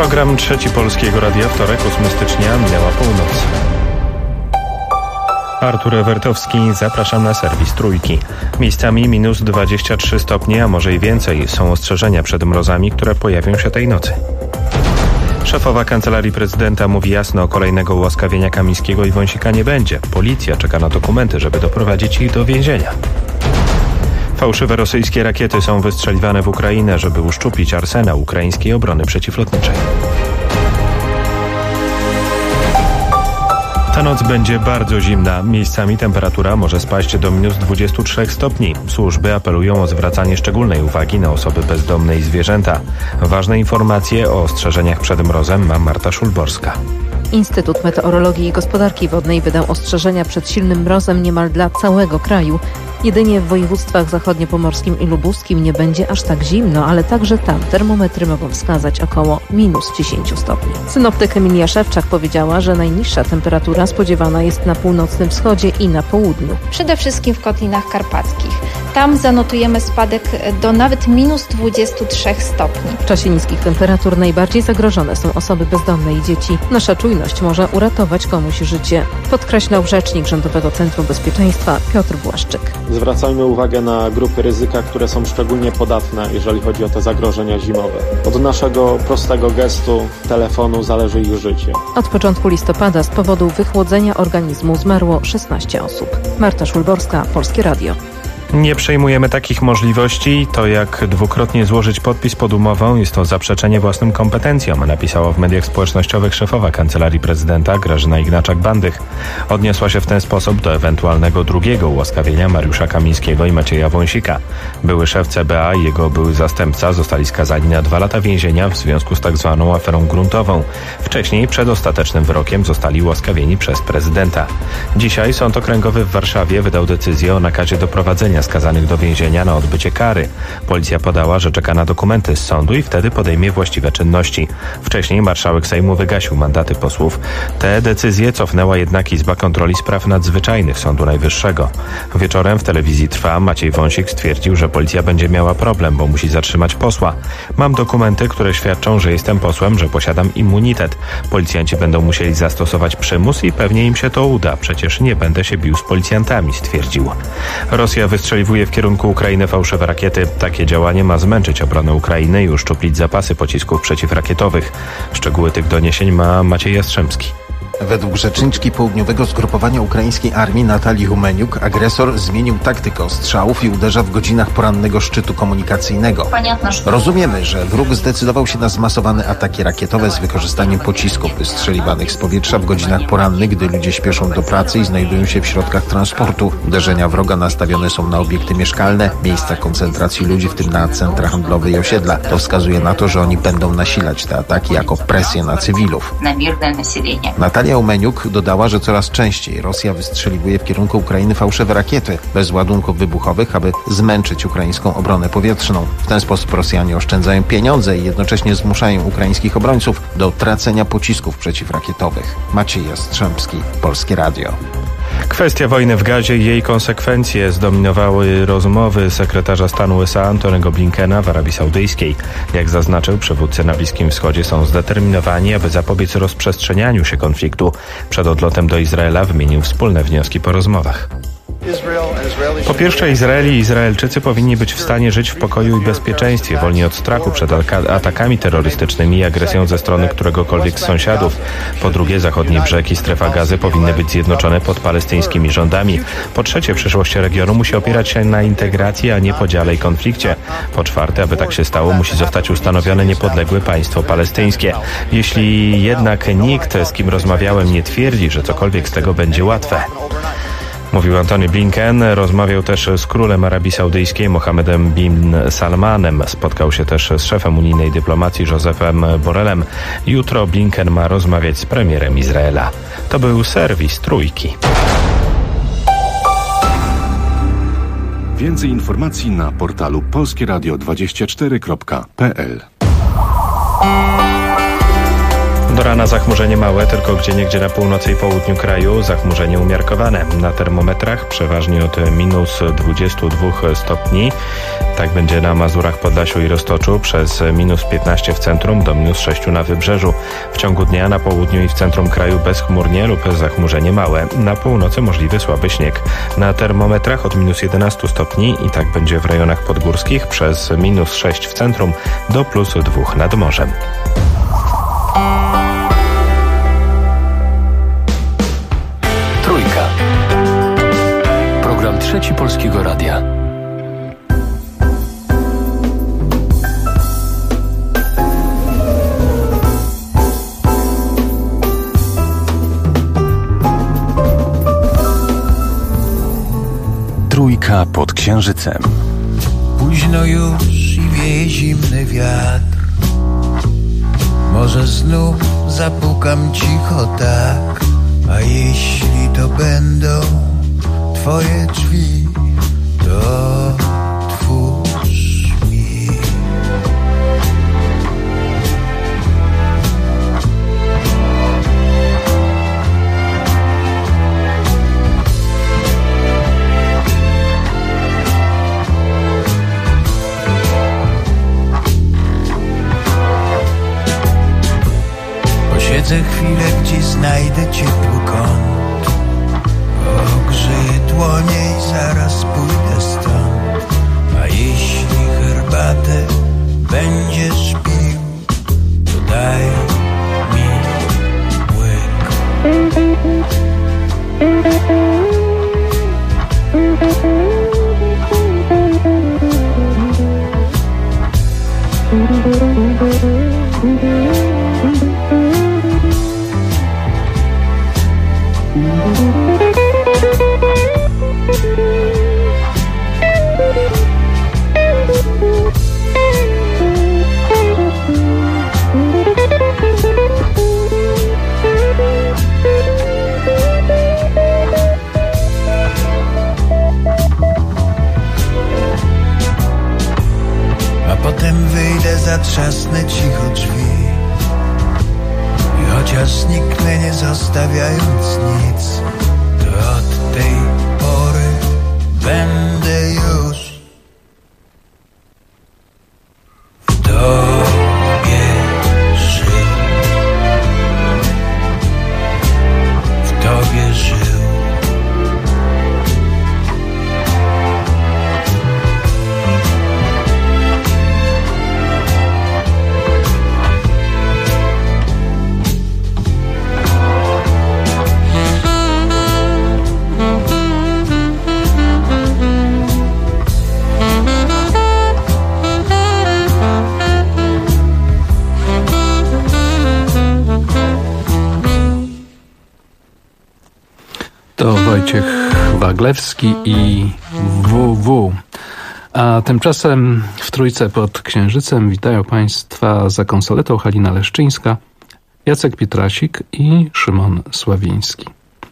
Program Trzeci Polskiego Radia, wtorek, 8 stycznia, minęła północ. Artur Ewertowski, zapraszam na serwis Trójki. Miejscami minus 23 stopnie, a może i więcej. Są ostrzeżenia przed mrozami, które pojawią się tej nocy. Szefowa Kancelarii Prezydenta mówi jasno, kolejnego ułaskawienia Kamińskiego i Wąsika nie będzie. Policja czeka na dokumenty, żeby doprowadzić ich do więzienia. Fałszywe rosyjskie rakiety są wystrzeliwane w Ukrainę, żeby uszczuplić arsenał ukraińskiej obrony przeciwlotniczej. Ta noc będzie bardzo zimna. Miejscami temperatura może spaść do minus 23 stopni. Służby apelują o zwracanie szczególnej uwagi na osoby bezdomne i zwierzęta. Ważne informacje o ostrzeżeniach przed mrozem ma Marta Szulborska. Instytut Meteorologii i Gospodarki Wodnej wydał ostrzeżenia przed silnym mrozem niemal dla całego kraju. Jedynie w województwach zachodniopomorskim i lubuskim nie będzie aż tak zimno, ale także tam termometry mogą wskazać około minus 10 stopni. Synoptyk Emilia Szewczak powiedziała, że najniższa temperatura spodziewana jest na północnym wschodzie i na południu. Przede wszystkim w Kotlinach Karpackich. Tam zanotujemy spadek do nawet minus 23 stopni. W czasie niskich temperatur najbardziej zagrożone są osoby bezdomne i dzieci. Nasza czujność może uratować komuś życie, podkreślał rzecznik Rządowego Centrum Bezpieczeństwa Piotr Błaszczyk. Zwracajmy uwagę na grupy ryzyka, które są szczególnie podatne, jeżeli chodzi o te zagrożenia zimowe. Od naszego prostego gestu telefonu zależy ich życie. Od początku listopada z powodu wychłodzenia organizmu zmarło 16 osób. Marta Szulborska, Polskie Radio. Nie przejmujemy takich możliwości. To jak dwukrotnie złożyć podpis pod umową, jest to zaprzeczenie własnym kompetencjom, napisała w mediach społecznościowych szefowa Kancelarii Prezydenta Grażyna Ignaczak-Bandych. Odniosła się w ten sposób do ewentualnego drugiego ułaskawienia Mariusza Kamińskiego i Macieja Wąsika. Były szef CBA i jego były zastępca zostali skazani na 2 lata więzienia w związku z tak zwaną aferą gruntową. Wcześniej przed ostatecznym wyrokiem zostali ułaskawieni przez prezydenta. Dzisiaj Sąd Okręgowy w Warszawie wydał decyzję o nakazie doprowadzenia skazanych do więzienia na odbycie kary. Policja podała, że czeka na dokumenty z sądu i wtedy podejmie właściwe czynności. Wcześniej marszałek Sejmu wygasił mandaty posłów. Te decyzje cofnęła jednak Izba Kontroli Spraw Nadzwyczajnych Sądu Najwyższego. Wieczorem w telewizji Trwa Maciej Wąsik stwierdził, że policja będzie miała problem, bo musi zatrzymać posła. Mam dokumenty, które świadczą, że jestem posłem, że posiadam immunitet. Policjanci będą musieli zastosować przymus i pewnie im się to uda. Przecież nie będę się bił z policjantami, stwierdził. Rosja wystrzeliwuje w kierunku Ukrainy fałszywe rakiety. Takie działanie ma zmęczyć obronę Ukrainy i uszczuplić zapasy pocisków przeciwrakietowych. Szczegóły tych doniesień ma Maciej Jastrzębski. Według rzeczniczki Południowego Zgrupowania Ukraińskiej Armii Natalii Humeniuk agresor zmienił taktykę ostrzałów i uderza w godzinach porannego szczytu komunikacyjnego. Rozumiemy, że wróg zdecydował się na zmasowane ataki rakietowe z wykorzystaniem pocisków wystrzeliwanych z powietrza w godzinach porannych, gdy ludzie śpieszą do pracy i znajdują się w środkach transportu. Uderzenia wroga nastawione są na obiekty mieszkalne, miejsca koncentracji ludzi, w tym na centra handlowe i osiedla. To wskazuje na to, że oni będą nasilać te ataki jako presję na cywilów. Natalia Humeniuk dodała, że coraz częściej Rosja wystrzeliwuje w kierunku Ukrainy fałszywe rakiety bez ładunków wybuchowych, aby zmęczyć ukraińską obronę powietrzną. W ten sposób Rosjanie oszczędzają pieniądze i jednocześnie zmuszają ukraińskich obrońców do tracenia pocisków przeciwrakietowych. Maciej Jastrzębski, Polskie Radio. Kwestia wojny w Gazie i jej konsekwencje zdominowały rozmowy sekretarza stanu USA Antonego Blinkena w Arabii Saudyjskiej. Jak zaznaczył przywódcy na Bliskim Wschodzie, są zdeterminowani, aby zapobiec rozprzestrzenianiu się konfliktu. Przed odlotem do Izraela wymienił wspólne wnioski po rozmowach. Po pierwsze, Izrael i Izraelczycy powinni być w stanie żyć w pokoju i bezpieczeństwie, wolni od strachu przed atakami terrorystycznymi i agresją ze strony któregokolwiek z sąsiadów. Po drugie, zachodni brzeg i strefa Gazy powinny być zjednoczone pod palestyńskimi rządami. Po trzecie, przyszłość regionu musi opierać się na integracji, a nie podziale i konflikcie. Po czwarte, aby tak się stało, musi zostać ustanowione niepodległe państwo palestyńskie. Jeśli jednak nikt, z kim rozmawiałem, nie twierdzi, że cokolwiek z tego będzie łatwe. Mówił Antony Blinken, rozmawiał też z królem Arabii Saudyjskiej Mohammedem bin Salmanem. Spotkał się też z szefem unijnej dyplomacji Josephem Borrellem. Jutro Blinken ma rozmawiać z premierem Izraela. To był serwis Trójki. Więcej informacji na portalu polskieradio24.pl. Do rana zachmurzenie małe, tylko gdzieniegdzie na północy i południu kraju zachmurzenie umiarkowane. Na termometrach przeważnie od minus 22 stopni. Tak będzie na Mazurach, Podlasiu i Roztoczu, przez minus 15 w centrum do minus 6 na wybrzeżu. W ciągu dnia na południu i w centrum kraju bezchmurnie lub zachmurzenie małe. Na północy możliwy słaby śnieg. Na termometrach od minus 11 stopni i tak będzie w rejonach podgórskich, przez minus 6 w centrum do plus 2 nad morzem. Trójka. Program Trzeci Polskiego Radia. Trójka pod Księżycem. Późno już i wieje zimny wiatr. Może znów zapukam cicho tak. A jeśli to będą twoje drzwi, to otwórz mi. Posiedzę chwilę, gdzie znajdę ciepły kąt, ogrzeję dłonie i zaraz pójdę stąd. A jeśli herbatę będziesz pił, to daj mi łyk. A potem wyjdę, zatrzasnę cicho drzwi i chociaż zniknę, nie zostawiając nic, to od tej pory będę już w tobie żył, w tobie żył. To Wojciech Waglewski i WW. A tymczasem w Trójce pod Księżycem witają Państwa za konsoletą Halina Leszczyńska, Jacek Pietrasik i Szymon Sławiński.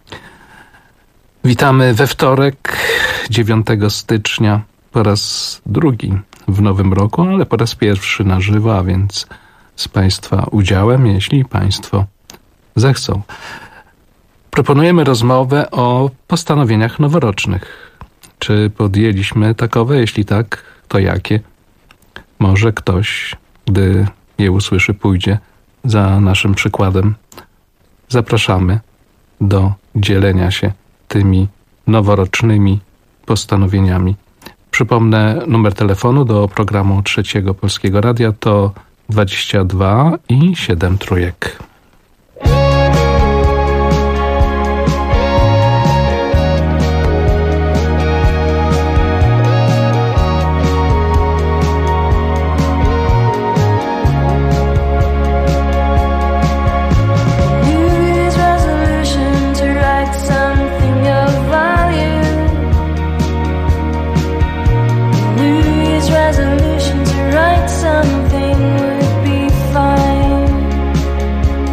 Witamy we wtorek, 9 stycznia, po raz drugi w nowym roku, ale po raz pierwszy na żywo, a więc z Państwa udziałem, jeśli Państwo zechcą. Proponujemy rozmowę o postanowieniach noworocznych. Czy podjęliśmy takowe? Jeśli tak, to jakie? Może ktoś, gdy je usłyszy, pójdzie za naszym przykładem. Zapraszamy do dzielenia się tymi noworocznymi postanowieniami. Przypomnę, numer telefonu do programu Trzeciego Polskiego Radia to 22 i 7 trójek. Resolution to write something would be fine.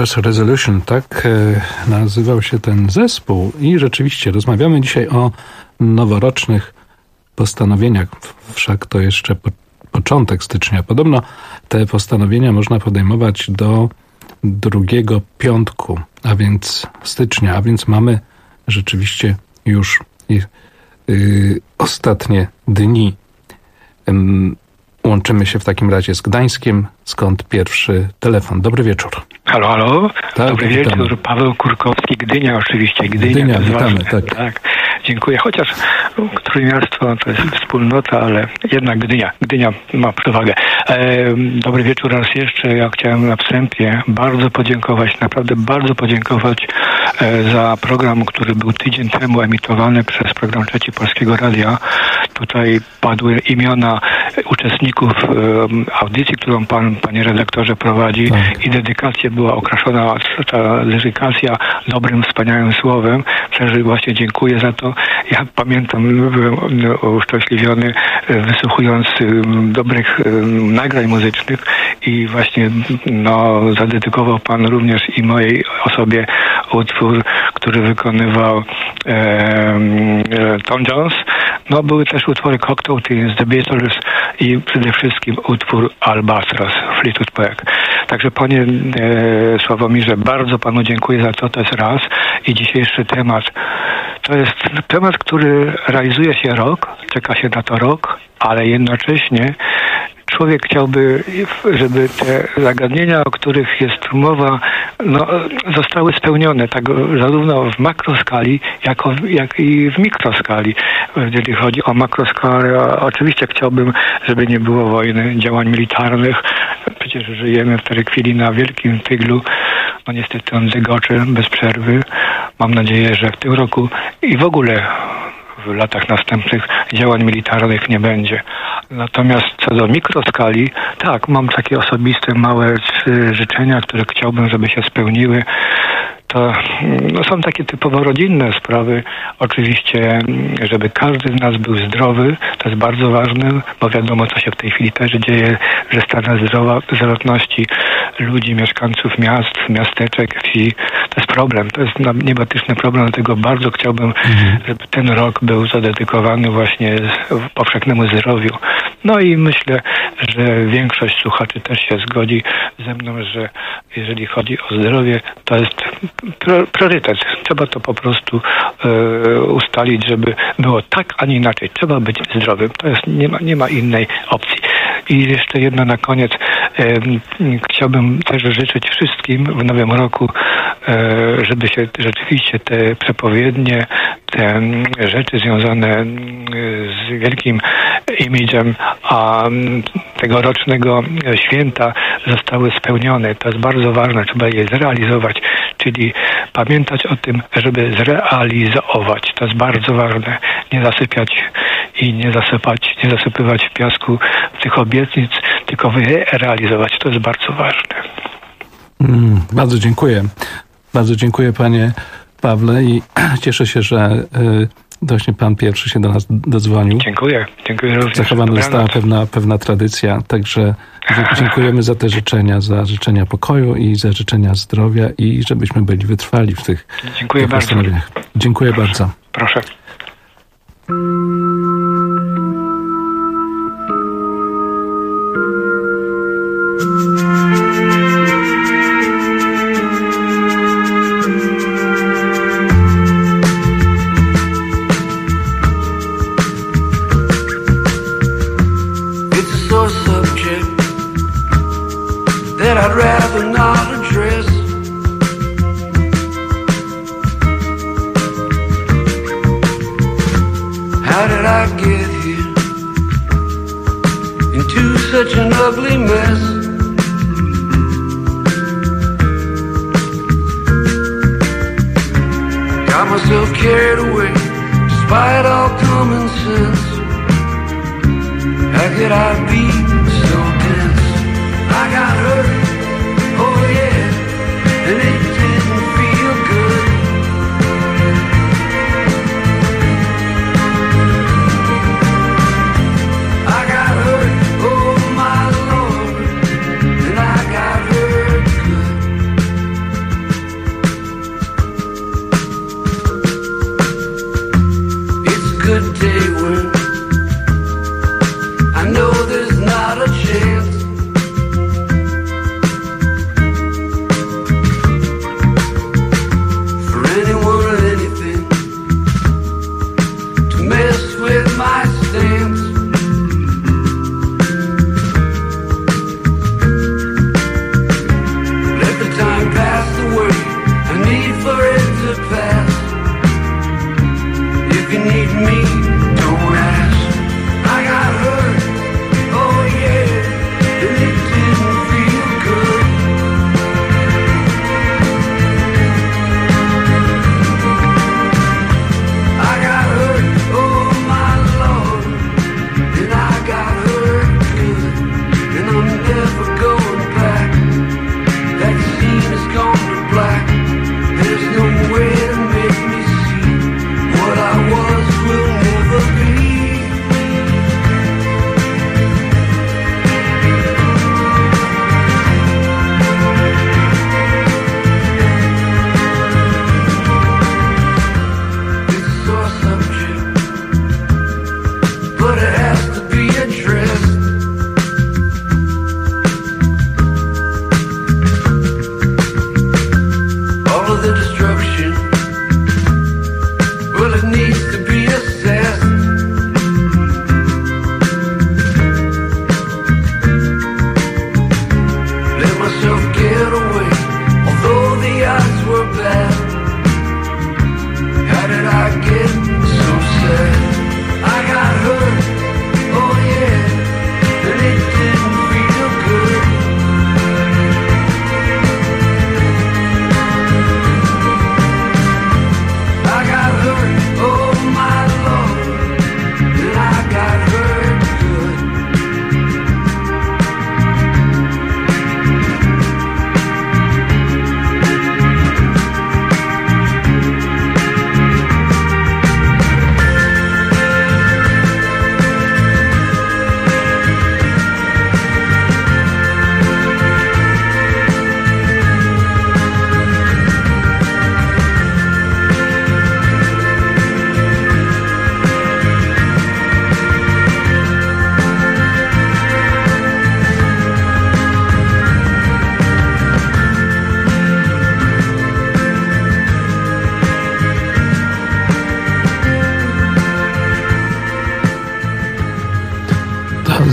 Year's Resolution, tak nazywał się ten zespół i rzeczywiście rozmawiamy dzisiaj o noworocznych postanowieniach, wszak to jeszcze początek stycznia. Podobno te postanowienia można podejmować do 2 piątku, a więc stycznia, a więc mamy rzeczywiście już ostatnie dni. Łączymy się w takim razie z Gdańskiem, skąd pierwszy telefon. Dobry wieczór. Halo, halo. Tak, dobry wieczór. Paweł Kurkowski, Gdynia oczywiście. Gdynia witamy, tak. Dziękuję. Chociaż Trójmiasto to jest wspólnota, ale jednak Gdynia ma przewagę. Dobry wieczór raz jeszcze. Ja chciałem na wstępie naprawdę bardzo podziękować za program, który był tydzień temu emitowany przez program Trzeci Polskiego Radia. Tutaj padły imiona uczestników audycji, którą panie redaktorze prowadzi, i dedykacja była okraszona, ta dedykacja dobrym, wspaniałym słowem. Także właśnie dziękuję za to. Ja pamiętam, byłem uszczęśliwiony wysłuchując dobrych nagrań muzycznych i właśnie zadedykował pan również i mojej osobie utwór, który wykonywał Tom Jones. Były też utwory Cocktail Twins, The Beatles i przede wszystkim utwór Albatross, Fleetwood Mac. Także panie Sławomirze, bardzo panu dziękuję za to jest raz. I dzisiejszy temat to jest temat, który realizuje się rok, czeka się na to rok, ale jednocześnie człowiek chciałby, żeby te zagadnienia, o których jest mowa, zostały spełnione, tak zarówno w makroskali, jak i w mikroskali. Jeżeli chodzi o makroskalę, oczywiście chciałbym, żeby nie było wojny, działań militarnych. Przecież żyjemy w tej chwili na wielkim tyglu. Niestety on dygoczy bez przerwy. Mam nadzieję, że w tym roku i w ogóle w latach następnych działań militarnych nie będzie. Natomiast co do mikroskali, tak, mam takie osobiste małe życzenia, które chciałbym, żeby się spełniły. To są takie typowo rodzinne sprawy. Oczywiście, żeby każdy z nas był zdrowy, to jest bardzo ważne, bo wiadomo, co się w tej chwili też dzieje, że stan zdrowotności ludzi, mieszkańców miast, miasteczek, wsi, to jest problem. To jest niebotyczny problem, dlatego bardzo chciałbym, żeby ten rok był zadedykowany właśnie powszechnemu zdrowiu. I myślę, że większość słuchaczy też się zgodzi ze mną, że jeżeli chodzi o zdrowie, to jest priorytet. Trzeba to po prostu ustalić, żeby było tak, a nie inaczej. Trzeba być zdrowym. To jest, nie ma innej opcji. I jeszcze jedno na koniec. Chciałbym też życzyć wszystkim w nowym roku, żeby się rzeczywiście te przepowiednie, te rzeczy związane z wielkim imidżem tegorocznego święta zostały spełnione. To jest bardzo ważne. Trzeba je zrealizować. Czyli pamiętać o tym, żeby zrealizować. To jest bardzo ważne. Nie zasypiać i nie zasypywać w piasku tych obietnic, tylko realizować. To jest bardzo ważne. Bardzo dziękuję. Bardzo dziękuję panie Pawle i cieszę się, że właśnie pan pierwszy się do nas dodzwonił. Dziękuję również. Zachowana została pewna tradycja, także dziękujemy za te życzenia, za życzenia pokoju i za życzenia zdrowia i żebyśmy byli wytrwali w tych postanowieniach. Dziękuję bardzo. Proszę. That I'd rather not address. How did I get here into such an ugly mess? Got myself carried away despite all common sense. How could I be so tense? I got hurt, oh yeah, and it didn't feel good. I got hurt, oh my Lord, and I got hurt good.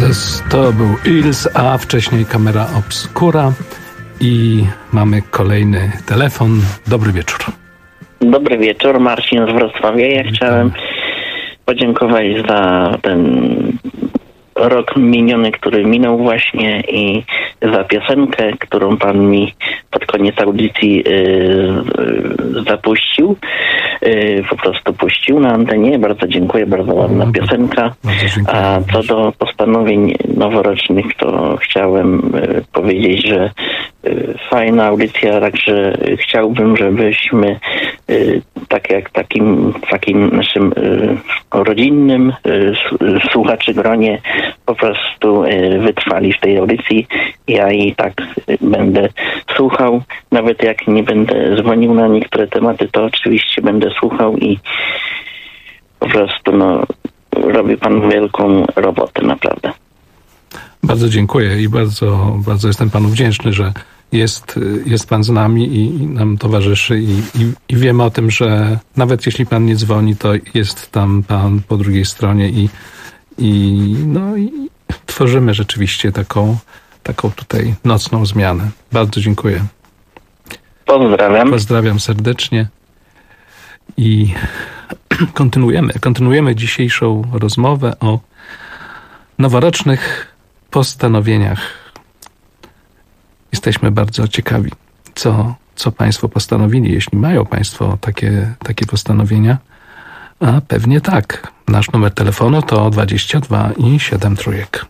Mendes to był Ils, a wcześniej Camera Obscura i mamy kolejny telefon. Dobry wieczór. Dobry wieczór, Marcin z Wrocławia. Ja chciałem podziękować za ten rok miniony, który minął właśnie i za piosenkę, którą pan mi pod koniec audycji zapuścił. Po prostu puścił na antenie. Bardzo dziękuję, bardzo ładna piosenka. A co do postanowień noworocznych, to chciałem powiedzieć, że fajna audycja, także chciałbym, żebyśmy tak jak takim naszym rodzinnym słuchaczy gronie po prostu wytrwali w tej audycji. Ja i tak będę słuchał, nawet jak nie będę dzwonił na niektóre tematy, to oczywiście będę słuchał i po prostu robi pan wielką robotę, naprawdę. Bardzo dziękuję i bardzo, bardzo jestem panu wdzięczny, że jest pan z nami i nam towarzyszy i wiemy o tym, że nawet jeśli pan nie dzwoni, to jest tam pan po drugiej stronie i tworzymy rzeczywiście taką tutaj nocną zmianę. Bardzo dziękuję. Pozdrawiam. Pozdrawiam serdecznie i kontynuujemy dzisiejszą rozmowę o noworocznych postanowieniach. Jesteśmy bardzo ciekawi, co państwo postanowili, jeśli mają państwo takie postanowienia. A pewnie tak. Nasz numer telefonu to 22 i 7 trójek.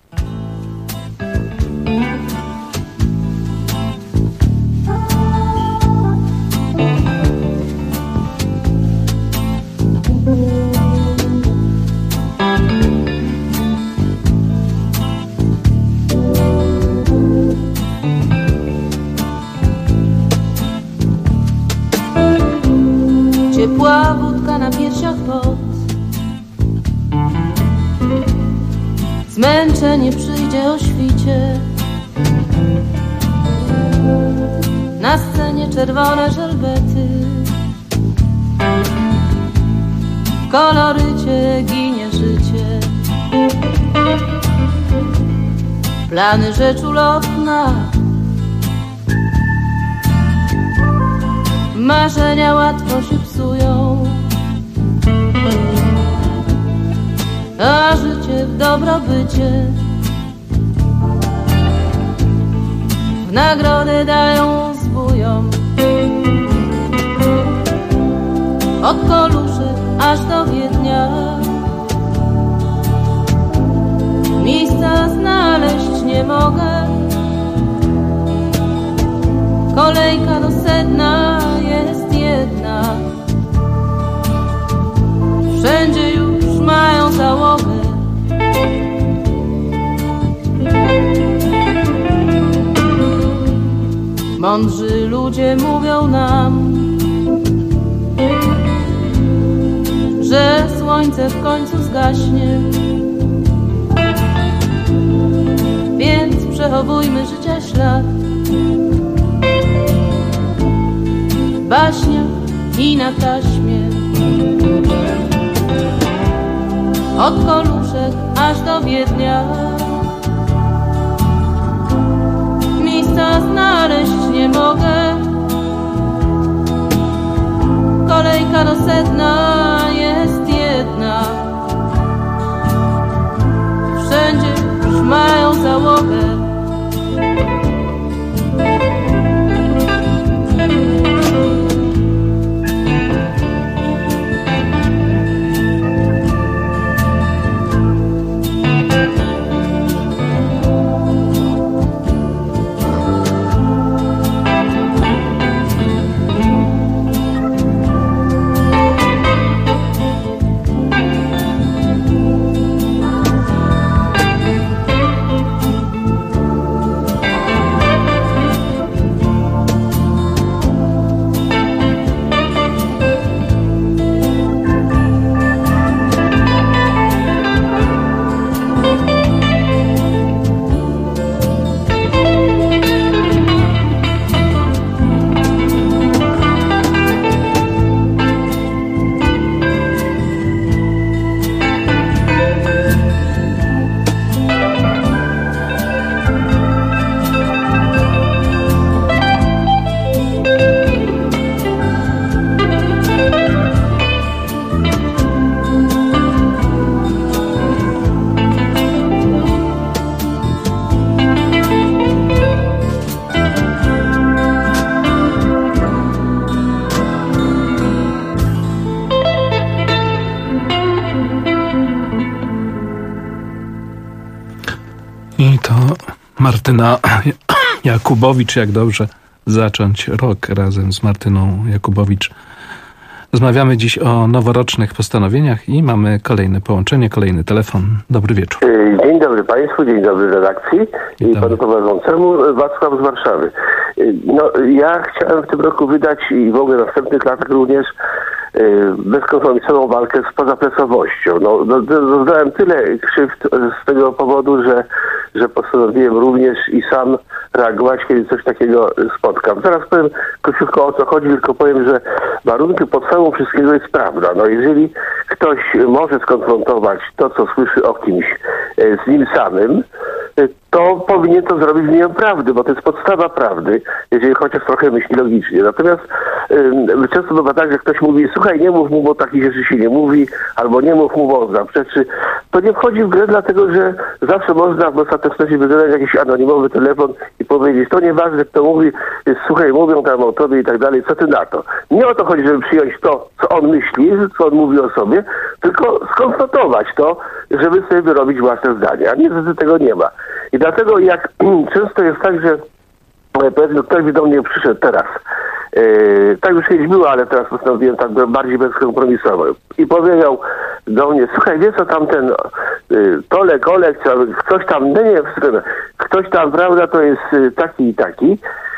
Ciepła wódka na piersiach pot. Zmęczenie przyjdzie o świcie. Na scenie czerwone żelbety. W kolorycie ginie życie. Plany rzecz ulotna. Marzenia łatwo się psują, a życie w dobrobycie w nagrodę dają zbójom. Od Koluszek aż do Wiednia miejsca znaleźć nie mogę. Kolejka do sedna jest jedna. Wszędzie już mają załogę. Mądrzy ludzie mówią nam, że słońce w końcu zgaśnie. Więc przechowujmy życia ślad w baśniach i na taśmie. Od Koluszek aż do Wiednia miejsca znaleźć nie mogę. Kolejka do sedna jest jedna. Wszędzie już mają załogę. Martyna Jakubowicz. Jak dobrze zacząć rok razem z Martyną Jakubowicz. Rozmawiamy dziś o noworocznych postanowieniach i mamy kolejne połączenie, kolejny telefon. Dobry wieczór. Dzień dobry Państwu, dzień dobry redakcji i panu prowadzącemu. Wacław z Warszawy. Ja chciałem w tym roku wydać i w ogóle w następnych latach również bezkompromisową walkę z pozaplecowością. Doznałem tyle krzywd z tego powodu, że postanowiłem również i sam reagować, kiedy coś takiego spotkam. Zaraz powiem króciutko, o co chodzi, tylko powiem, że warunkiem podstawą wszystkiego jest prawda. Jeżeli ktoś może skonfrontować to, co słyszy o kimś z nim samym, to powinien to zrobić w imię prawdy, bo to jest podstawa prawdy, jeżeli chociaż trochę myśli logicznie. Natomiast często bywa tak, że ktoś mówi, słuchaj, nie mów mu, bo takich rzeczy się nie mówi, albo nie mów mu, bo zaprzeczy. To nie wchodzi w grę, dlatego że zawsze można w ostateczności wybrać jakiś anonimowy telefon i powiedzieć, to nieważne, kto mówi, słuchaj, mówią tam o tobie i tak dalej, co ty na to? Nie o to chodzi, żeby przyjąć to, co on myśli, co on mówi o sobie, tylko skonfrontować to, żeby sobie wyrobić własne zdanie, a niestety tego nie ma. I dlatego jak często jest tak, że powiedzmy ktoś by do mnie przyszedł teraz, tak już kiedyś było, ale teraz postanowiłem tak bardziej bezkompromisowo i powiedział do mnie, słuchaj, wiesz co tam ten Olek, ktoś tam, ktoś tam, prawda, to jest taki i taki,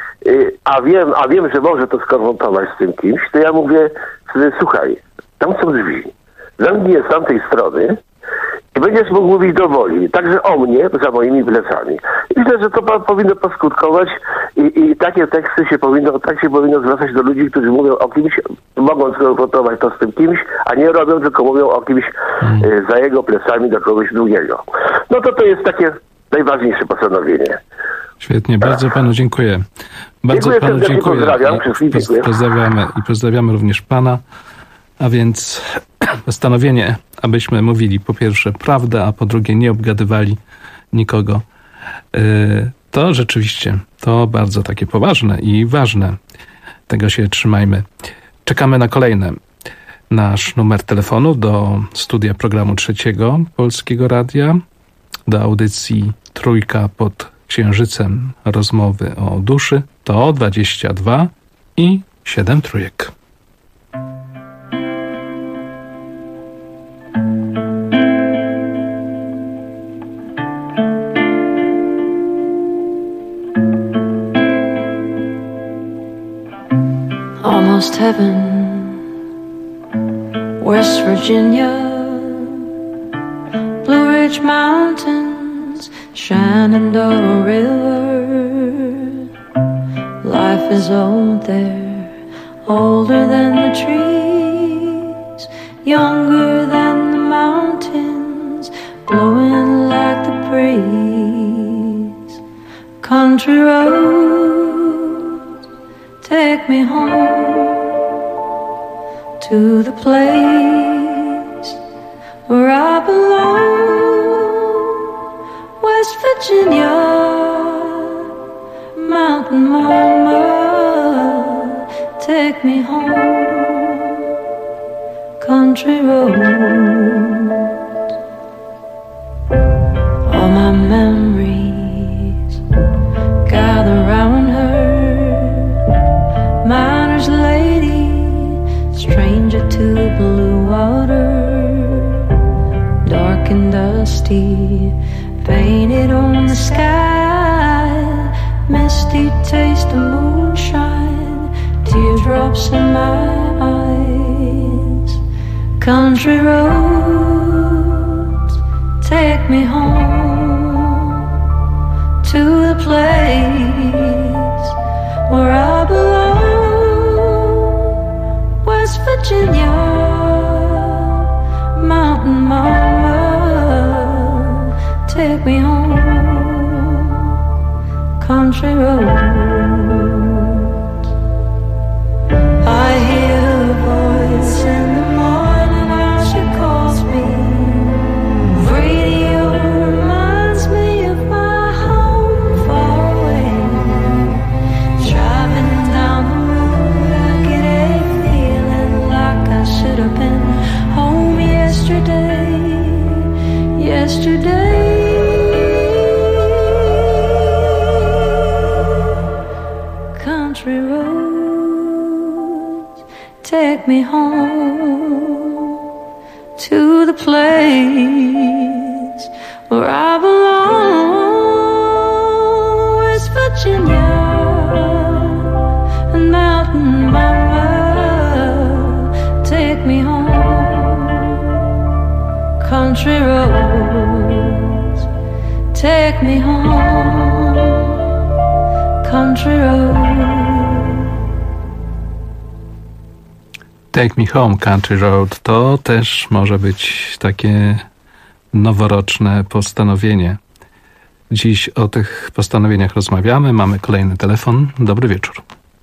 a wiem, że może to skonfrontować z tym kimś, to ja mówię, słuchaj, tam są drzwi, zamknij je z tamtej strony i będziesz mógł mówić do woli, także o mnie, za moimi plecami. I myślę, że to powinno poskutkować i takie teksty się powinno zwracać do ludzi, którzy mówią o kimś, mogą skonfrontować to z tym kimś, a nie robią, tylko mówią o kimś za jego plecami do kogoś drugiego. No to jest takie najważniejsze postanowienie. Świetnie, bardzo panu dziękuję. Bardzo panu dziękuję. Pozdrawiam, pozdrawiamy również pana. A więc postanowienie, abyśmy mówili po pierwsze prawdę, a po drugie nie obgadywali nikogo. To rzeczywiście, to bardzo takie poważne i ważne. Tego się trzymajmy. Czekamy na kolejne. Nasz numer telefonu do studia programu Trzeciego Polskiego Radia, do audycji Trójka pod Księżycem, rozmowy o duszy, to 22 i 7 trójek. Almost heaven, West Virginia, Blue Ridge Mountains, Shenandoah River. Life is old there, older than the trees, younger than the mountains, blowing like the breeze. Country roads, take me home to the place where I belong. West Virginia, Mountain Mama, take me home. Country roads, all my memories gather round her. Miner's lady, stranger to blue water, dark and dusty, painted on the sky, misty taste of moonshine, teardrops in my eyes. Country roads, take me home to the place where I belong. West Virginia, Mountain Mama, take me home. Country roads, I hear her voice in the morning as she calls me. Radio reminds me of my home far away. Driving down the road, I get a feeling like I should have been home yesterday. take me home to the place where I belong. West Virginia and Mountain Mama, take me home. Country roads, take me home. Country roads. Take Me Home, Country Road to też może być takie noworoczne postanowienie. Dziś o tych postanowieniach rozmawiamy. Mamy kolejny telefon. Dobry wieczór.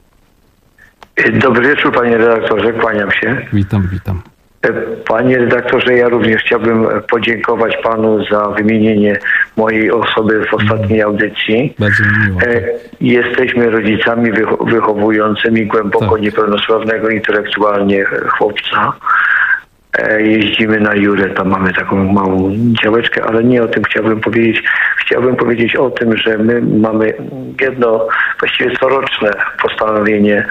Dobry wieczór, panie redaktorze. Kłaniam się. Witam, witam. Panie redaktorze, ja również chciałbym podziękować panu za wymienienie mojej osoby w ostatniej audycji. Bardzo mi miło. Jesteśmy rodzicami wychowującymi głęboko niepełnosprawnego intelektualnie chłopca. Jeździmy na Jurę, tam mamy taką małą działeczkę, ale nie o tym chciałbym powiedzieć. Chciałbym powiedzieć o tym, że my mamy jedno, właściwie coroczne postanowienie.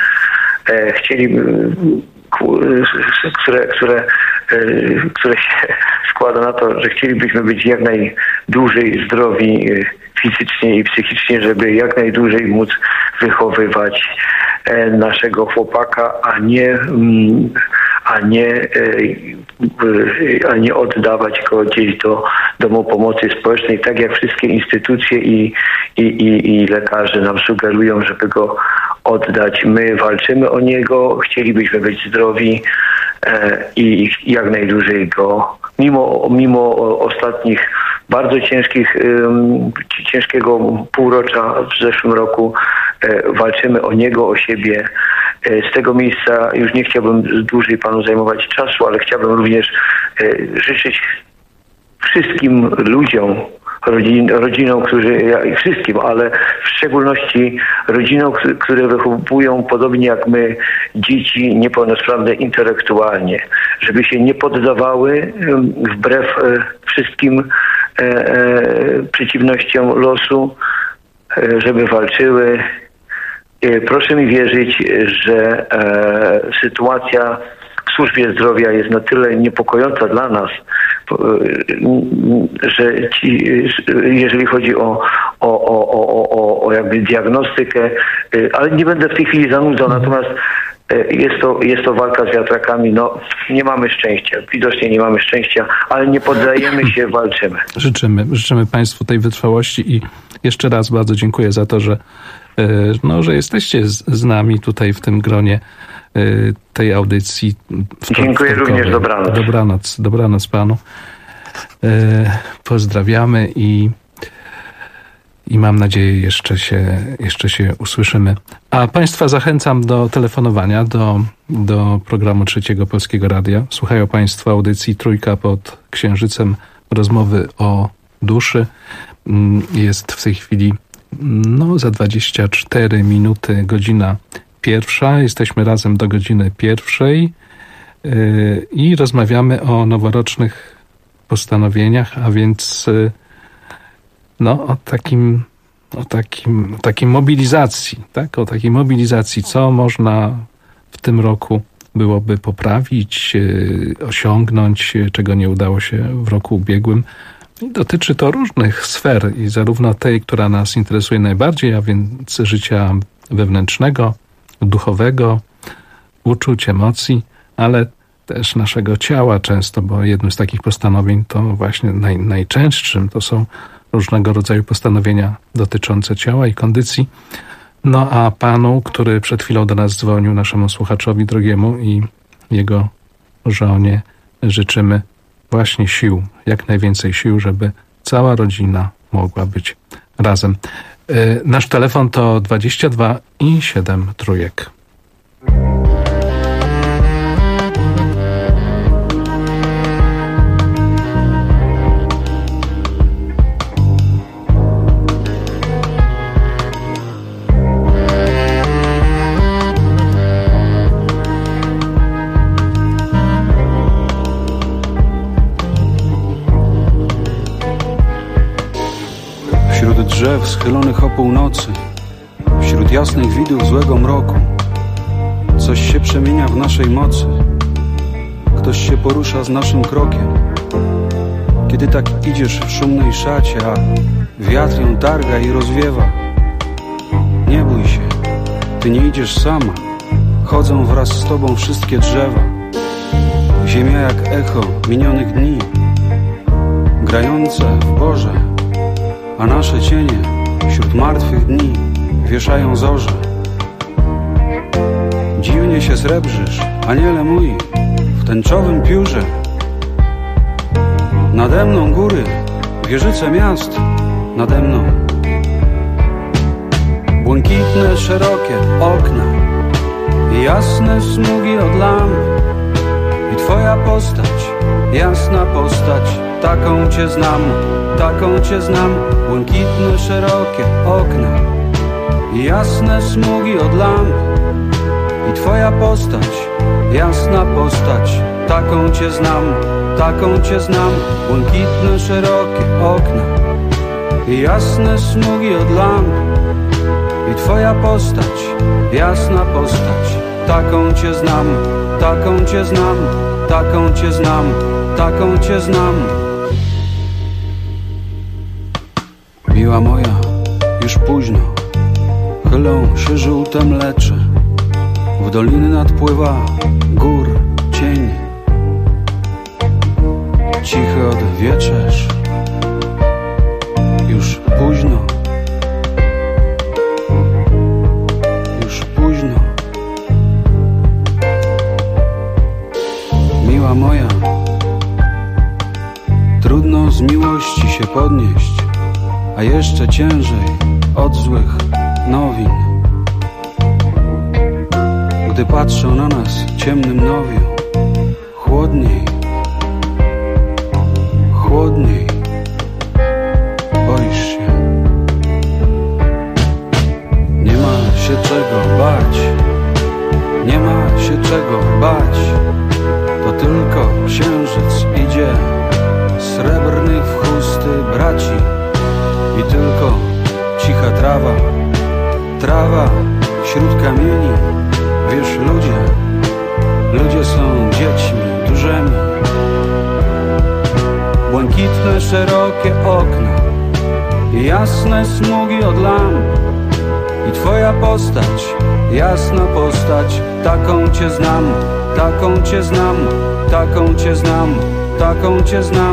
Które się składa na to, że chcielibyśmy być jak najdłużej zdrowi fizycznie i psychicznie, żeby jak najdłużej móc wychowywać naszego chłopaka, a nie oddawać go gdzieś do domu pomocy społecznej, tak jak wszystkie instytucje i lekarze nam sugerują, żeby go oddać. My walczymy o niego, chcielibyśmy być zdrowi i jak najdłużej go, mimo ostatnich bardzo ciężkiego półrocza w zeszłym roku, walczymy o niego, o siebie. Z tego miejsca już nie chciałbym dłużej panu zajmować czasu, ale chciałbym również życzyć wszystkim ludziom, rodzinom, wszystkim, ale w szczególności rodzinom, które wychowują podobnie jak my dzieci niepełnosprawne intelektualnie, żeby się nie poddawały wbrew wszystkim przeciwnościom losu, żeby walczyły. Proszę mi wierzyć, że sytuacja w służbie zdrowia jest na tyle niepokojąca dla nas, że jeżeli chodzi o jakby diagnostykę, ale nie będę w tej chwili zanudzał, natomiast jest to walka z wiatrakami. No, nie mamy szczęścia. Widocznie nie mamy szczęścia, ale nie poddajemy się, walczymy. Życzymy Państwu tej wytrwałości i jeszcze raz bardzo dziękuję za to, że jesteście z nami tutaj w tym gronie tej audycji. Dziękuję również, dobranoc. Dobranoc panu. Pozdrawiamy i mam nadzieję jeszcze się usłyszymy. A Państwa zachęcam do telefonowania do programu Trzeciego Polskiego Radia. Słuchają Państwo audycji Trójka pod Księżycem, rozmowy o duszy. Jest w tej chwili za 24 minuty godzina 1. Jesteśmy razem do godziny 1 i rozmawiamy o noworocznych postanowieniach, a więc o takiej mobilizacji, tak? O takiej mobilizacji, co można w tym roku byłoby poprawić, osiągnąć, czego nie udało się w roku ubiegłym. I dotyczy to różnych sfer i zarówno tej, która nas interesuje najbardziej, a więc życia wewnętrznego, duchowego, uczuć, emocji, ale też naszego ciała często, bo jednym z takich postanowień to właśnie najczęstszym to są różnego rodzaju postanowienia dotyczące ciała i kondycji. No a panu, który przed chwilą do nas dzwonił, naszemu słuchaczowi drogiemu i jego żonie życzymy właśnie sił, jak najwięcej sił, żeby cała rodzina mogła być razem. Nasz telefon to 22 i 7 trójek. Wśród drzew schylonych o północy, wśród jasnych widów złego mroku, Coś się przemienia w naszej mocy. Ktoś się porusza z naszym krokiem. Kiedy tak idziesz w szumnej szacie, a wiatr ją targa i rozwiewa. Nie bój się, ty nie idziesz sama. Chodzą wraz z tobą wszystkie drzewa. Ziemia jak echo minionych dni, grające w Boże, a nasze cienie wśród martwych dni wieszają zorze. Dziwnie się srebrzysz, aniele mój, w tęczowym piórze. Nade mną góry, wieżyce miast, nade mną błękitne, szerokie okna i jasne smugi od lamp. I twoja postać, jasna postać, taką cię znam, taką cię znam. Błękitne, szerokie okna i jasne smugi od lamp. I twoja postać, jasna postać, taką cię znam, taką cię znam. Błękitne, szerokie okna i jasne smugi od lamp. I twoja postać, jasna postać, taką cię znam, taką cię znam, taką cię znam, taką cię znam. Miła moja, już późno, chylą się żółte mlecze. W doliny nadpływa gór cień. Cichy odwieczerz, już późno, już późno. Miła moja, trudno z miłości się podnieść, a jeszcze ciężej od złych nowin. Gdy patrzą na nas ciemnym nowiu, chłodniej, chłodniej, boisz się. Nie ma się czego bać, nie ma się czego bać. To tylko księżyc idzie, srebrny w chusty braci. I tylko cicha trawa, trawa wśród kamieni. Wiesz, ludzie są dziećmi dużymi. Błękitne, szerokie okna i jasne smugi od lamp. I twoja postać, jasna postać, taką cię znam, taką cię znam, taką cię znam, taką cię znam.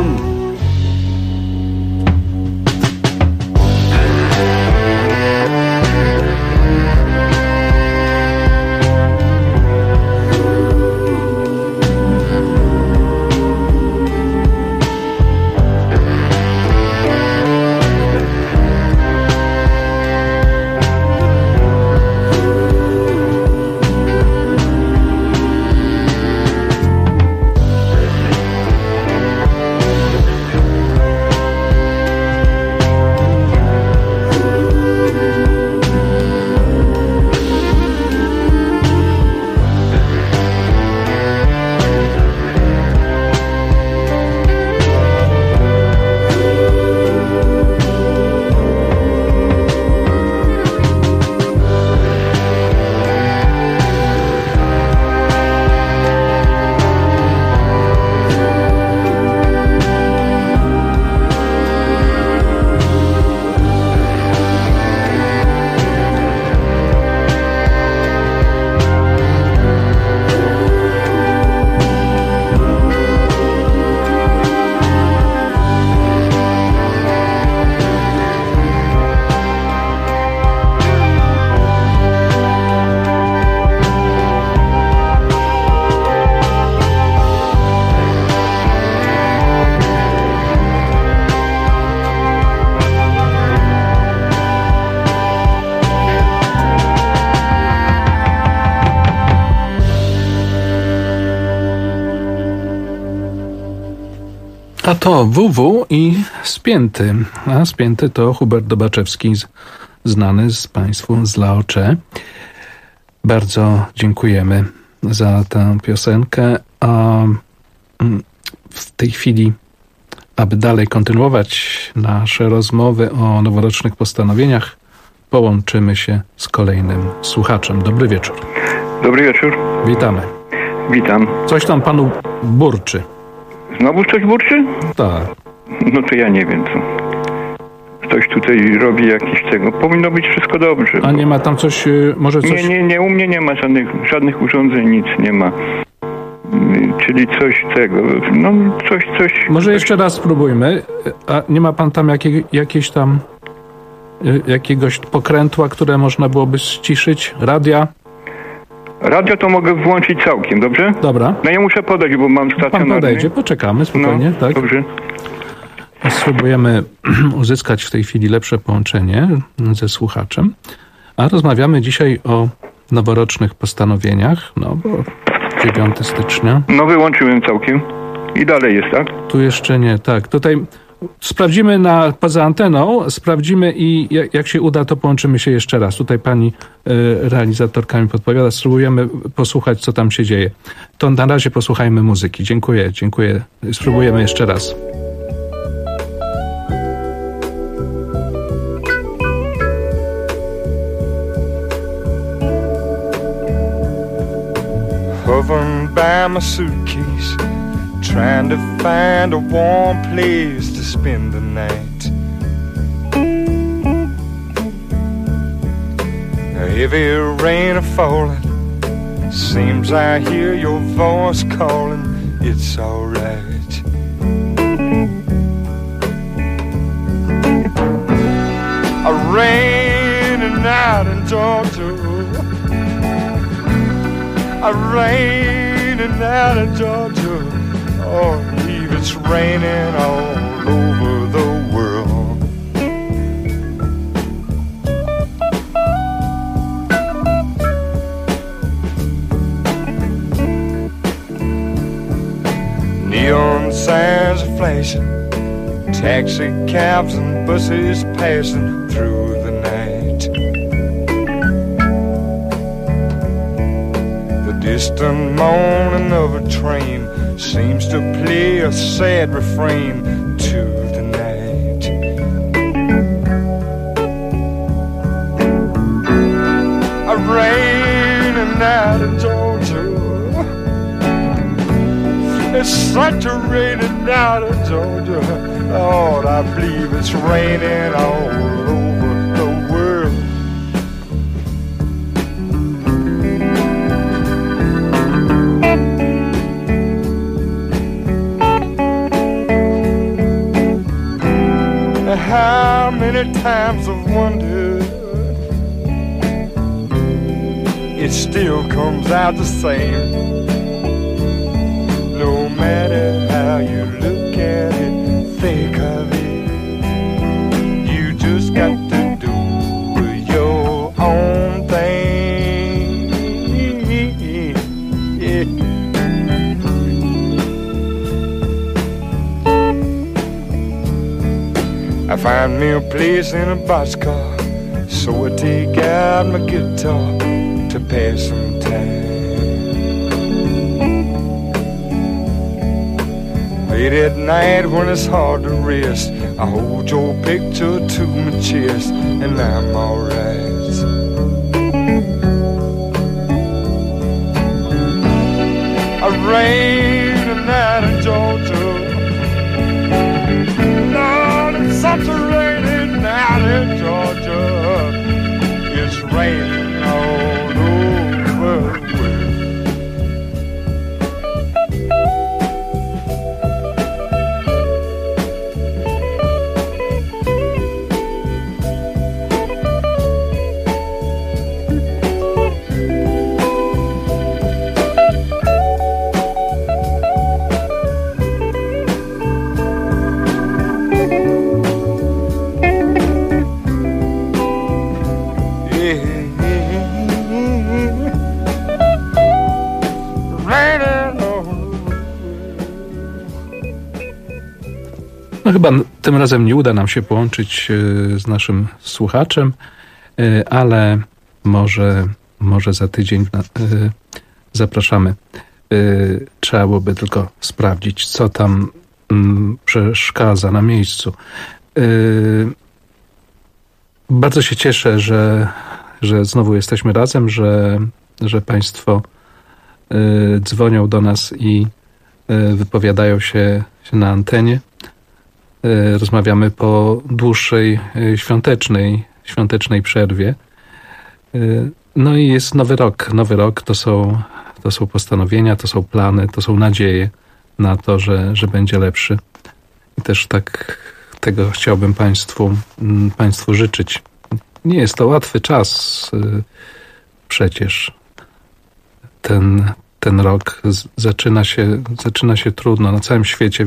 A to WW i Spięty. A Spięty to Hubert Dobaczewski, znany z Państwu z Laocze. Bardzo dziękujemy za tę piosenkę. A w tej chwili, aby dalej kontynuować nasze rozmowy o noworocznych postanowieniach, połączymy się z kolejnym słuchaczem. Dobry wieczór. Dobry wieczór. Witamy. Witam. Coś tam panu burczy. Znowu coś burczy? Tak. No to ja nie wiem co. Ktoś tutaj robi jakiś tego. Powinno być wszystko dobrze. A nie ma tam coś, może coś... Nie, u mnie nie ma żadnych urządzeń, nic nie ma. Czyli coś tego, no coś... Może jeszcze raz spróbujmy. A nie ma pan tam jakieś tam jakiegoś pokrętła, które można byłoby ściszyć? Radia? Radio to mogę włączyć całkiem, dobrze? Dobra. No ja muszę podać, bo mam stacjonarny. Pan podejdzie, poczekamy spokojnie, no, tak? Dobrze. Spróbujemy uzyskać w tej chwili lepsze połączenie ze słuchaczem, a rozmawiamy dzisiaj o noworocznych postanowieniach, no bo 9 stycznia. No wyłączyłem całkiem i dalej jest, tak? Tu jeszcze nie, tak. Tutaj sprawdzimy poza anteną, sprawdzimy i jak się uda, to połączymy się jeszcze raz. Tutaj pani realizatorka mi podpowiada, spróbujemy posłuchać, co tam się dzieje. To na razie posłuchajmy muzyki. Dziękuję. Spróbujemy jeszcze raz. Hovering by my suitcase, trying to find a warm place to spend the night. A heavy rain a falling, seems I hear your voice calling, it's alright. A rainy night in Georgia, a rainy night in Georgia. Oh, I believe it's raining all over the world. Neon signs are flashing, taxi cabs and buses passing through the night. Distant moaning of a train seems to play a sad refrain to the night. A rainy night in Georgia, it's such a rainy night in Georgia. Lord, I believe it's raining all over the world. How many times I've wondered, it still comes out the same. No matter how you look at it, think of it, you just got to do your own thing. Yeah. I find me a place in a boxcar, so I take out my guitar to pass some time. Late at night when it's hard to rest, I hold your picture to my chest and I'm alright. A rainy night in Georgia, such a rainy night in Georgia, it's raining all over the world. No chyba tym razem nie uda nam się połączyć z naszym słuchaczem, ale może za tydzień zapraszamy. Trzeba byłoby tylko sprawdzić, co tam przeszkadza na miejscu. Bardzo się cieszę, że znowu jesteśmy razem, że że Państwo dzwonią do nas i wypowiadają się na antenie. Rozmawiamy po dłuższej świątecznej przerwie. No i jest nowy rok. Nowy rok to są postanowienia, to są plany, to są nadzieje na to, że będzie lepszy. I też tak tego chciałbym Państwu życzyć. Nie jest to łatwy czas przecież. Ten rok zaczyna się trudno na całym świecie,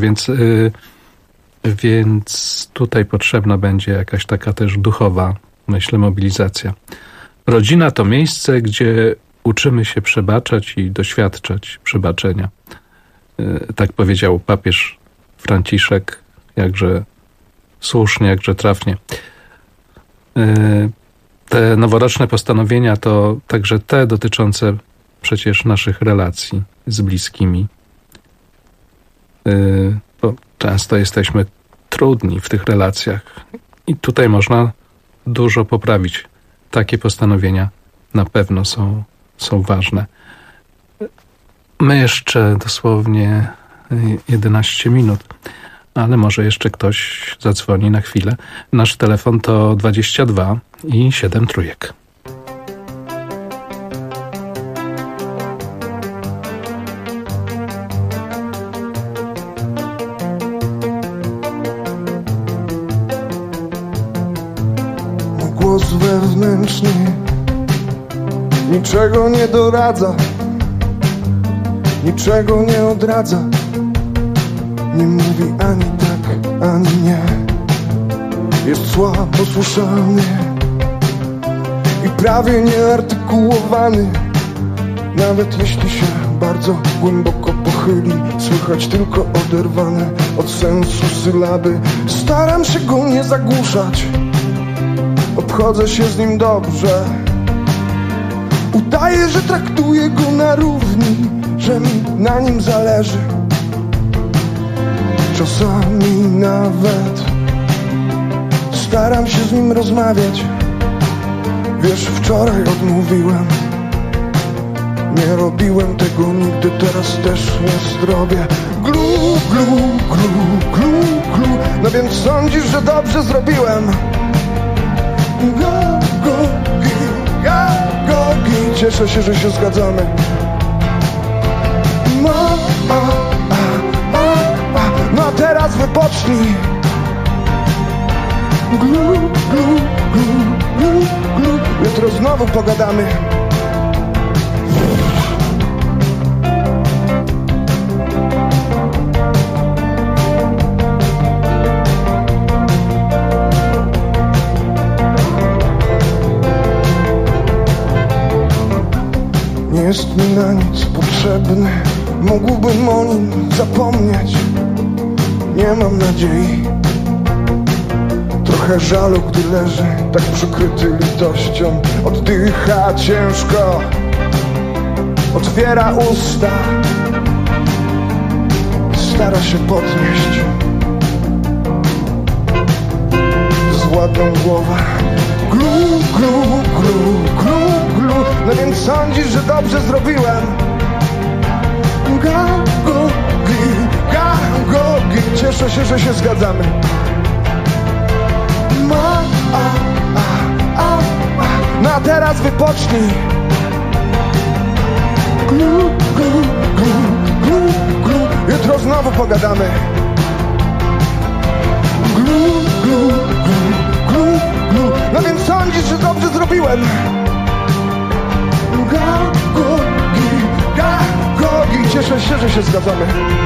więc tutaj potrzebna będzie jakaś taka też duchowa, myślę, mobilizacja. Rodzina to miejsce, gdzie uczymy się przebaczać i doświadczać przebaczenia. Tak powiedział papież Franciszek, jakże słusznie, jakże trafnie. Te noworoczne postanowienia to także te dotyczące przecież naszych relacji z bliskimi. Bo często jesteśmy trudni w tych relacjach i tutaj można dużo poprawić. Takie postanowienia na pewno są ważne. My jeszcze dosłownie 11 minut, ale może jeszcze ktoś zadzwoni na chwilę. Nasz telefon to 22 i 7 trójek. Głos wewnętrzny niczego nie doradza, niczego nie odradza, nie mówi ani tak, ani nie. Jest słabo słyszalny i prawie nieartykułowany. Nawet jeśli się bardzo głęboko pochyli, słychać tylko oderwane od sensu sylaby. Staram się go nie zagłuszać, obchodzę się z nim dobrze. Udaję, że traktuję go na równi, że mi na nim zależy. Czasami nawet staram się z nim rozmawiać. Wiesz, wczoraj odmówiłem, nie robiłem tego nigdy, teraz też nie zrobię. Glu, glu, glu, glu, glu. No więc sądzisz, że dobrze zrobiłem? Gogi, cieszę się, że się zgadzamy. No a teraz wypocznij. Glu, glu, glu, glu, glu. Jutro znowu pogadamy. Nie jest mi na nic potrzebny, mógłbym o nim zapomnieć. Nie mam nadziei, trochę żalu, gdy leży tak przykryty litością. Oddycha ciężko, otwiera usta, stara się podnieść z ładną głowę. Glu, glu, glu, glu, glu. No więc sądzisz, że dobrze zrobiłem? Gogi, cieszę się, że się zgadzamy. No a teraz wypocznij. Glu, glu, glu, glu, glu. Jutro znowu pogadamy. Glu, glu, glu, glu, glu. No więc sądzisz, że dobrze zrobiłem? Gogi, cieszę się, że się zgadzamy.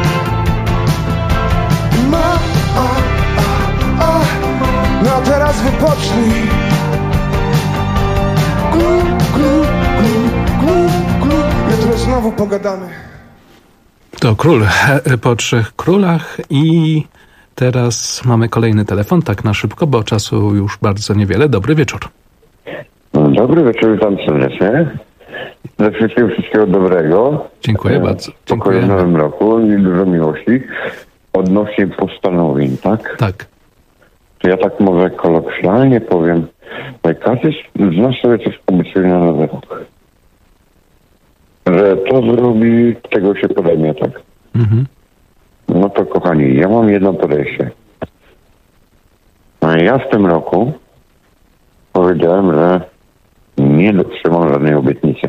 No a teraz wypocznij. Glu, glu, glu, glu, glu. Jutro znowu pogadamy. To Król po trzech królach i teraz mamy kolejny telefon, tak na szybko, bo czasu już bardzo niewiele. Dobry wieczór. Dobry wieczór, witam serdecznie. Ze wszystkiego dobrego. Dziękuję bardzo. Pokoju w nowym roku i dużo miłości. Odnośnie postanowień, tak? Tak. To ja tak może kolokwialnie powiem. Każdy z nas sobie coś obiecuje na nowy rok. że to zrobi, tego się podejmie, tak. No to kochani, ja mam jedno podejście. Ja w tym roku powiedziałem, że nie dotrzymam żadnej obietnicy.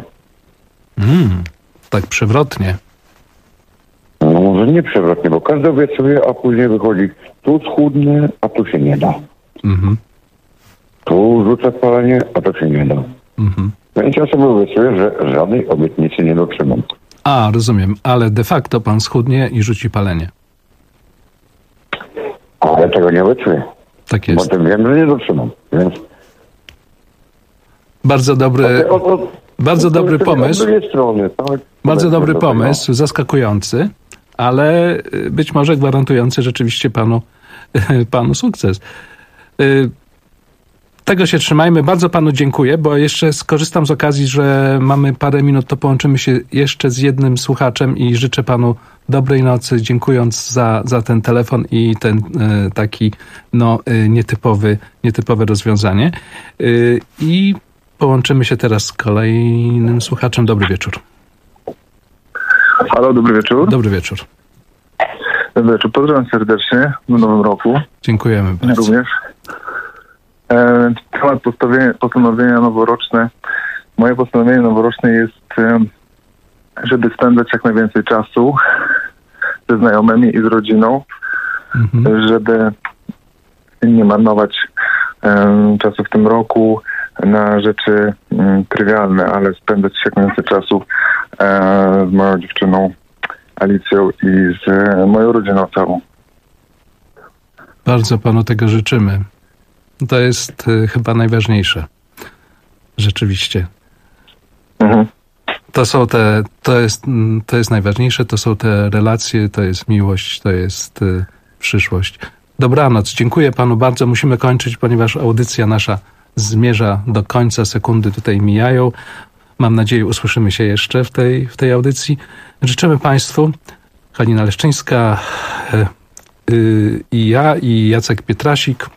Tak przewrotnie. No może nie przewrotnie, bo każdy obiecuje, a później wychodzi tu schudnę, a tu się nie da. Tu rzucę palenie, a to się nie da. Więc ja sobie obiecuję, że żadnej obietnicy nie dotrzymam. A, rozumiem, ale de facto pan schudnie i rzuci palenie. Ale tego nie obiecuję. Tak jest. Bo tym wiem, że nie dotrzymam. Więc... Bardzo dobry... Bardzo dobry pomysł. Bardzo dobry pomysł, zaskakujący, ale być może gwarantujący rzeczywiście panu sukces. Tego się trzymajmy. Bardzo panu dziękuję, bo jeszcze skorzystam z okazji, że mamy parę minut, to połączymy się jeszcze z jednym słuchaczem i życzę panu dobrej nocy, dziękując za ten telefon i ten taki nietypowe rozwiązanie. I połączymy się teraz z kolejnym słuchaczem. Dobry wieczór. Halo, dobry wieczór. Dobry wieczór. Dobry wieczór. Pozdrawiam serdecznie w nowym roku. Dziękujemy bardzo. Również. Temat postanowienia noworoczne. Moje postanowienie noworoczne jest, żeby spędzać jak najwięcej czasu ze znajomymi i z rodziną, żeby nie marnować czasu w tym roku na rzeczy trywialne, ale spędzać jak najwięcej czasu z moją dziewczyną Alicją i z moją rodziną całą. Bardzo panu tego życzymy. To jest chyba najważniejsze. Rzeczywiście. To jest najważniejsze, to są te relacje, to jest miłość, to jest przyszłość. Dobranoc. Dziękuję panu bardzo. Musimy kończyć, ponieważ audycja nasza zmierza do końca. Sekundy tutaj mijają. Mam nadzieję, usłyszymy się jeszcze w tej audycji. Życzymy państwu, Halina Leszczyńska i ja, i Jacek Pietrasik,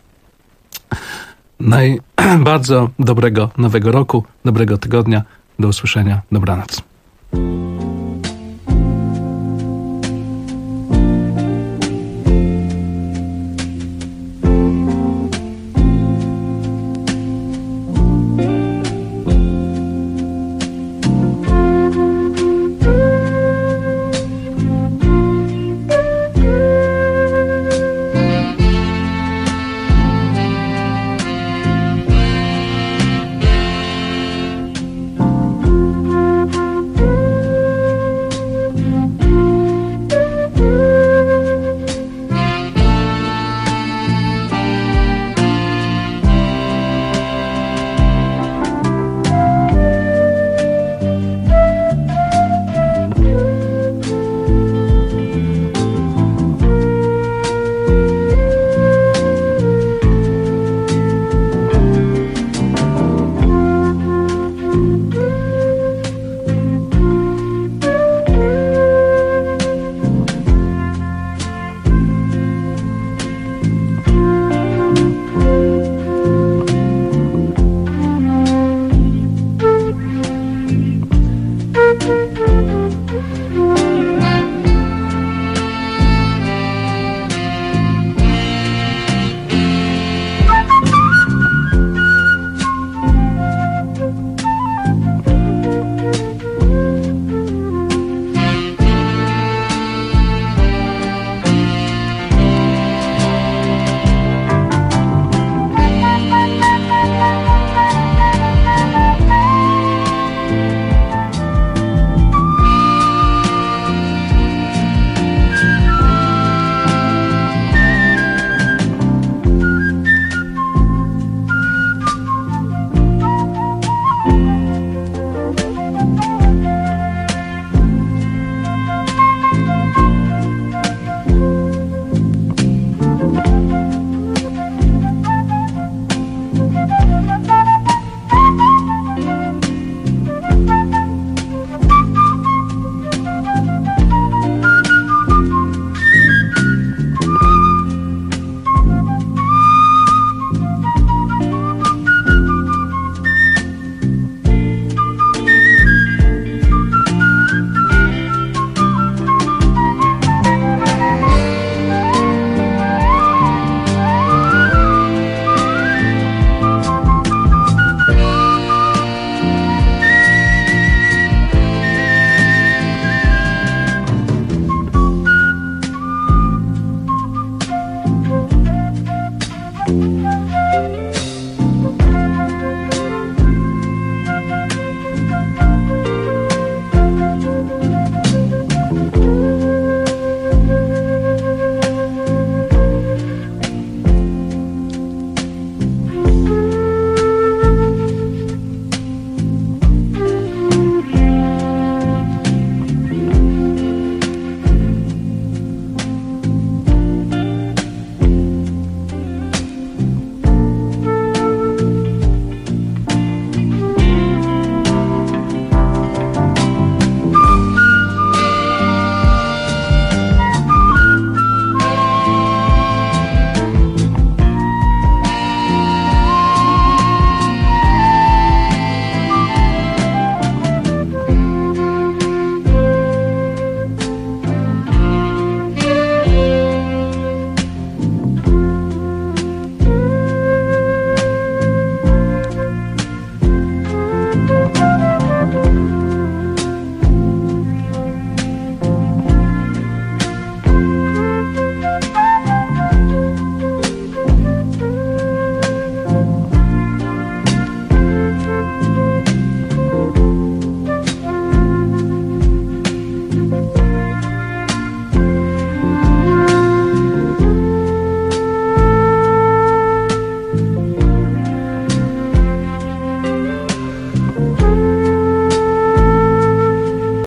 bardzo dobrego nowego roku, dobrego tygodnia. Do usłyszenia. Dobranoc.